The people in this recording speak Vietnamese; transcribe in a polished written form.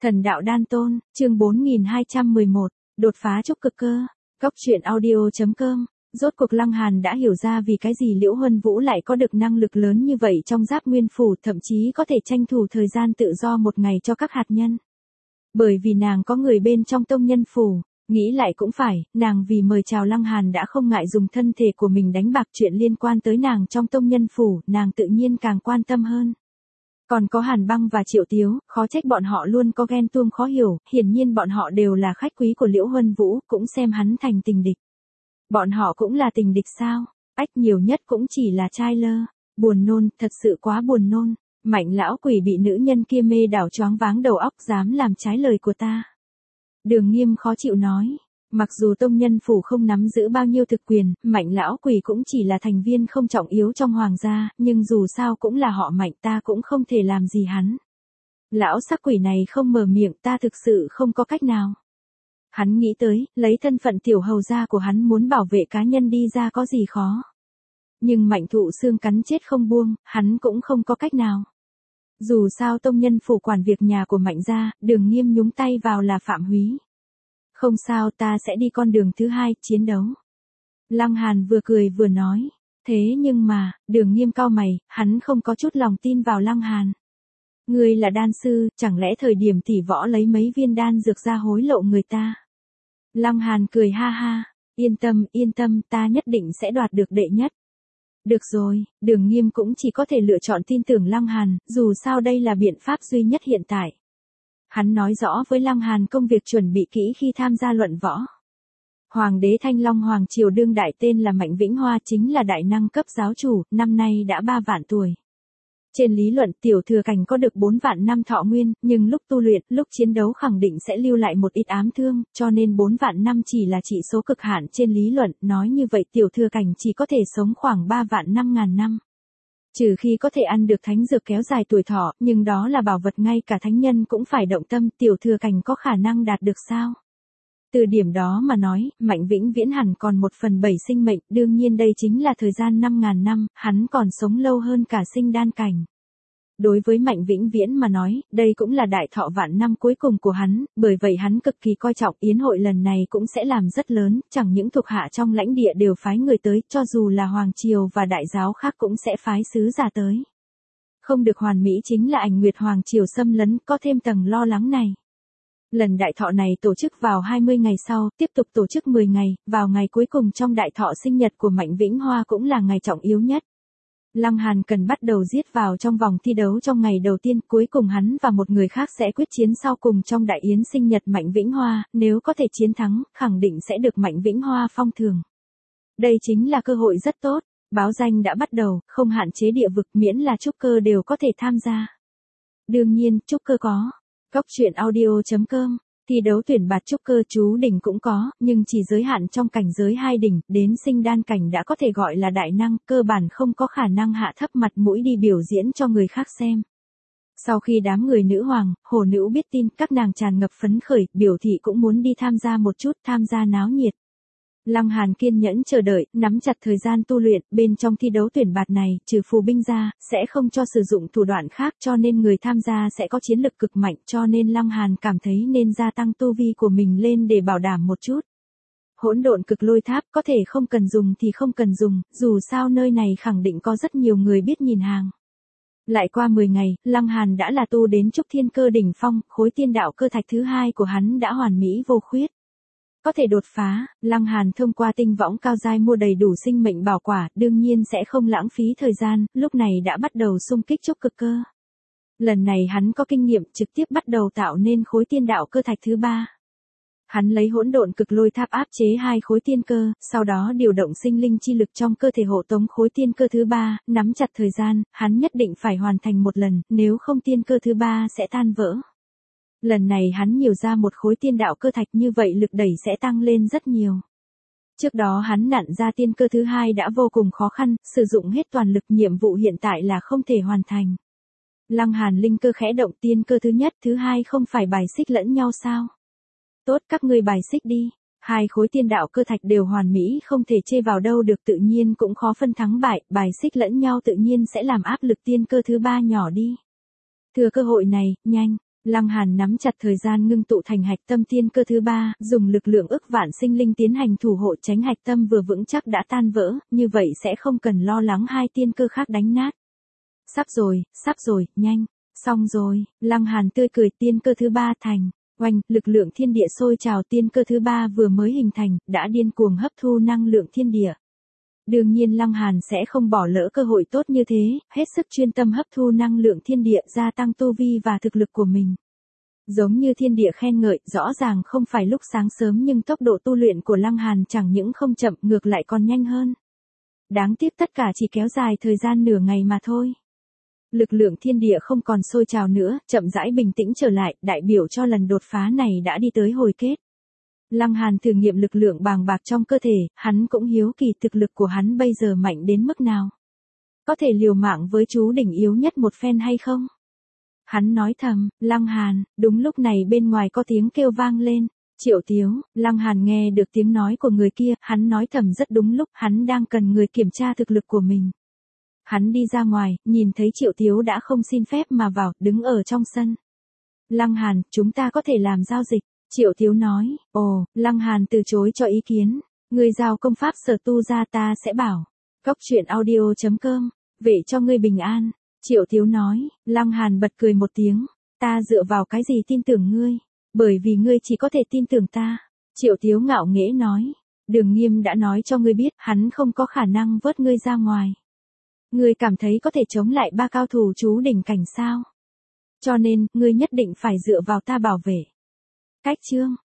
Thần đạo đan tôn, chương 4211, đột phá trúc cực cơ. Góc truyện audio.com. Rốt cuộc Lăng Hàn đã hiểu ra vì cái gì Liễu Huân Vũ lại có được năng lực lớn như vậy trong Giáp Nguyên Phủ, thậm chí có thể tranh thủ thời gian tự do một ngày cho các hạt nhân. Bởi vì nàng có người bên trong Tông Nhân Phủ, nghĩ lại cũng phải, nàng vì mời chào Lăng Hàn đã không ngại dùng thân thể của mình đánh bạc chuyện liên quan tới nàng trong Tông Nhân Phủ, nàng tự nhiên càng quan tâm hơn. Còn có Hàn Băng và Triệu Tiếu, khó trách bọn họ luôn có ghen tuông khó hiểu, hiển nhiên bọn họ đều là khách quý của Liễu Huân Vũ, cũng xem hắn thành tình địch. Bọn họ cũng là tình địch sao? Ách, nhiều nhất cũng chỉ là trai lơ. Buồn nôn, thật sự quá buồn nôn. Mạnh lão quỷ bị nữ nhân kia mê đảo choáng váng đầu óc, dám làm trái lời của ta. Đường Nghiêm khó chịu nói. Mặc dù Tông Nhân Phủ không nắm giữ bao nhiêu thực quyền, Mạnh lão quỷ cũng chỉ là thành viên không trọng yếu trong hoàng gia, nhưng dù sao cũng là họ Mạnh, ta cũng không thể làm gì hắn. Lão sắc quỷ này không mở miệng, ta thực sự không có cách nào. Hắn nghĩ tới, lấy thân phận tiểu hầu gia của hắn muốn bảo vệ cá nhân đi ra có gì khó. Nhưng Mạnh Thụ Xương cắn chết không buông, hắn cũng không có cách nào. Dù sao Tông Nhân Phủ quản việc nhà của Mạnh gia, Đường Nghiêm nhúng tay vào là phạm húy. Không sao, ta sẽ đi con đường thứ hai, chiến đấu. Lăng Hàn vừa cười vừa nói. Thế nhưng mà, Đường Nghiêm cau mày, hắn không có chút lòng tin vào Lăng Hàn. Ngươi là đan sư, chẳng lẽ thời điểm tỷ võ lấy mấy viên đan dược ra hối lộ người ta? Lăng Hàn cười ha ha, yên tâm, ta nhất định sẽ đoạt được đệ nhất. Được rồi, Đường Nghiêm cũng chỉ có thể lựa chọn tin tưởng Lăng Hàn, dù sao đây là biện pháp duy nhất hiện tại. Hắn nói rõ với Lăng Hàn công việc chuẩn bị kỹ khi tham gia luận võ. Hoàng đế Thanh Long Hoàng Triều đương đại tên là Mạnh Vĩnh Hoa, chính là đại năng cấp giáo chủ, năm nay đã 3 vạn tuổi. Trên lý luận tiểu thừa cảnh có được 4 vạn năm thọ nguyên, nhưng lúc tu luyện, lúc chiến đấu khẳng định sẽ lưu lại một ít ám thương, cho nên 4 vạn năm chỉ là chỉ số cực hạn trên lý luận, nói như vậy tiểu thừa cảnh chỉ có thể sống khoảng 3 vạn 5.000 năm. Trừ khi có thể ăn được thánh dược kéo dài tuổi thọ, nhưng đó là bảo vật ngay cả thánh nhân cũng phải động tâm, tiểu thừa cảnh có khả năng đạt được sao? Từ điểm đó mà nói, Mạnh Vĩnh Viễn hẳn còn 1/7 sinh mệnh, đương nhiên đây chính là thời gian 5.000 năm, hắn còn sống lâu hơn cả sinh đan cảnh. Đối với Mạnh Vĩnh Viễn mà nói, đây cũng là đại thọ vạn năm cuối cùng của hắn, bởi vậy hắn cực kỳ coi trọng yến hội lần này cũng sẽ làm rất lớn, chẳng những thuộc hạ trong lãnh địa đều phái người tới, cho dù là Hoàng Triều và đại giáo khác cũng sẽ phái sứ giả tới. Không được hoàn mỹ chính là Ảnh Nguyệt Hoàng Triều xâm lấn, có thêm tầng lo lắng này. Lần đại thọ này tổ chức vào 20 ngày sau, tiếp tục tổ chức 10 ngày, vào ngày cuối cùng trong đại thọ sinh nhật của Mạnh Vĩnh Hoa cũng là ngày trọng yếu nhất. Lăng Hàn cần bắt đầu giết vào trong vòng thi đấu trong ngày đầu tiên, cuối cùng hắn và một người khác sẽ quyết chiến sau cùng trong đại yến sinh nhật Mạnh Vĩnh Hoa, nếu có thể chiến thắng, khẳng định sẽ được Mạnh Vĩnh Hoa phong thưởng. Đây chính là cơ hội rất tốt, báo danh đã bắt đầu, không hạn chế địa vực, miễn là trúc cơ đều có thể tham gia. Đương nhiên, trúc cơ có. Góc truyện audio.com. Thi đấu tuyển bạt trúc cơ chú đỉnh cũng có, nhưng chỉ giới hạn trong cảnh giới 2 đỉnh, đến sinh đan cảnh đã có thể gọi là đại năng, cơ bản không có khả năng hạ thấp mặt mũi đi biểu diễn cho người khác xem. Sau khi đám người nữ hoàng, hồ nữ biết tin, các nàng tràn ngập phấn khởi, biểu thị cũng muốn đi tham gia một chút, tham gia náo nhiệt. Lăng Hàn kiên nhẫn chờ đợi, nắm chặt thời gian tu luyện, bên trong thi đấu tuyển bạt này, trừ phù binh ra, sẽ không cho sử dụng thủ đoạn khác, cho nên người tham gia sẽ có chiến lực cực mạnh, cho nên Lăng Hàn cảm thấy nên gia tăng tu vi của mình lên để bảo đảm một chút. Hỗn độn cực lôi tháp có thể không cần dùng thì không cần dùng, dù sao nơi này khẳng định có rất nhiều người biết nhìn hàng. Lại qua 10 ngày, Lăng Hàn đã là tu đến trúc thiên cơ đỉnh phong, khối tiên đạo cơ thạch thứ 2 của hắn đã hoàn mỹ vô khuyết. Có thể đột phá, Lăng Hàn thông qua tinh võng cao giai mua đầy đủ sinh mệnh bảo quả, đương nhiên sẽ không lãng phí thời gian, lúc này đã bắt đầu xung kích trúc cực cơ. Lần này hắn có kinh nghiệm, trực tiếp bắt đầu tạo nên khối tiên đạo cơ thạch thứ 3. Hắn lấy hỗn độn cực lôi tháp áp chế 2 khối tiên cơ, sau đó điều động sinh linh chi lực trong cơ thể hộ tống khối tiên cơ thứ 3, nắm chặt thời gian, hắn nhất định phải hoàn thành một lần, nếu không tiên cơ thứ 3 sẽ tan vỡ. Lần này hắn nhiều ra một khối tiên đạo cơ thạch, như vậy lực đẩy sẽ tăng lên rất nhiều. Trước đó hắn nặn ra tiên cơ thứ 2 đã vô cùng khó khăn, sử dụng hết toàn lực, nhiệm vụ hiện tại là không thể hoàn thành. Lăng Hàn linh cơ khẽ động, tiên cơ thứ nhất, thứ 2 không phải bài xích lẫn nhau sao? Tốt, các ngươi bài xích đi. 2 khối tiên đạo cơ thạch đều hoàn mỹ, không thể chê vào đâu được, tự nhiên cũng khó phân thắng bại, bài xích lẫn nhau tự nhiên sẽ làm áp lực tiên cơ thứ 3 nhỏ đi. Thừa cơ hội này, nhanh. Lăng Hàn nắm chặt thời gian ngưng tụ thành hạch tâm tiên cơ thứ 3, dùng lực lượng ức vạn sinh linh tiến hành thủ hộ tránh hạch tâm vừa vững chắc đã tan vỡ, như vậy sẽ không cần lo lắng hai tiên cơ khác đánh nát. Sắp rồi, nhanh, xong rồi, Lăng Hàn tươi cười tiên cơ thứ 3 thành, oanh, lực lượng thiên địa sôi trào tiên cơ thứ 3 vừa mới hình thành, đã điên cuồng hấp thu năng lượng thiên địa. Đương nhiên Lăng Hàn sẽ không bỏ lỡ cơ hội tốt như thế, hết sức chuyên tâm hấp thu năng lượng thiên địa gia tăng tu vi và thực lực của mình. Giống như thiên địa khen ngợi, rõ ràng không phải lúc sáng sớm nhưng tốc độ tu luyện của Lăng Hàn chẳng những không chậm ngược lại còn nhanh hơn. Đáng tiếc tất cả chỉ kéo dài thời gian nửa ngày mà thôi. Lực lượng thiên địa không còn sôi trào nữa, chậm rãi bình tĩnh trở lại, đại biểu cho lần đột phá này đã đi tới hồi kết. Lăng Hàn thử nghiệm lực lượng bàng bạc trong cơ thể, hắn cũng hiếu kỳ thực lực của hắn bây giờ mạnh đến mức nào. Có thể liều mạng với chú đỉnh yếu nhất một phen hay không? Hắn nói thầm, Lăng Hàn, đúng lúc này bên ngoài có tiếng kêu vang lên. Triệu Tiếu, Lăng Hàn nghe được tiếng nói của người kia, hắn nói thầm rất đúng lúc, hắn đang cần người kiểm tra thực lực của mình. Hắn đi ra ngoài, nhìn thấy Triệu Tiếu đã không xin phép mà vào, đứng ở trong sân. Lăng Hàn, chúng ta có thể làm giao dịch. Triệu Tiếu nói, ồ, Lăng Hàn từ chối cho ý kiến. Người giao công pháp sở tu ra ta sẽ bảo. Cốc truyện audio.com, về cho ngươi bình an. Triệu Tiếu nói, Lăng Hàn bật cười một tiếng. Ta dựa vào cái gì tin tưởng ngươi? Bởi vì ngươi chỉ có thể tin tưởng ta. Triệu Tiếu ngạo nghễ nói. Đường Nghiêm đã nói cho ngươi biết, hắn không có khả năng vớt ngươi ra ngoài. Ngươi cảm thấy có thể chống lại 3 cao thủ chú đỉnh cảnh sao? Cho nên, ngươi nhất định phải dựa vào ta bảo vệ. Cách chương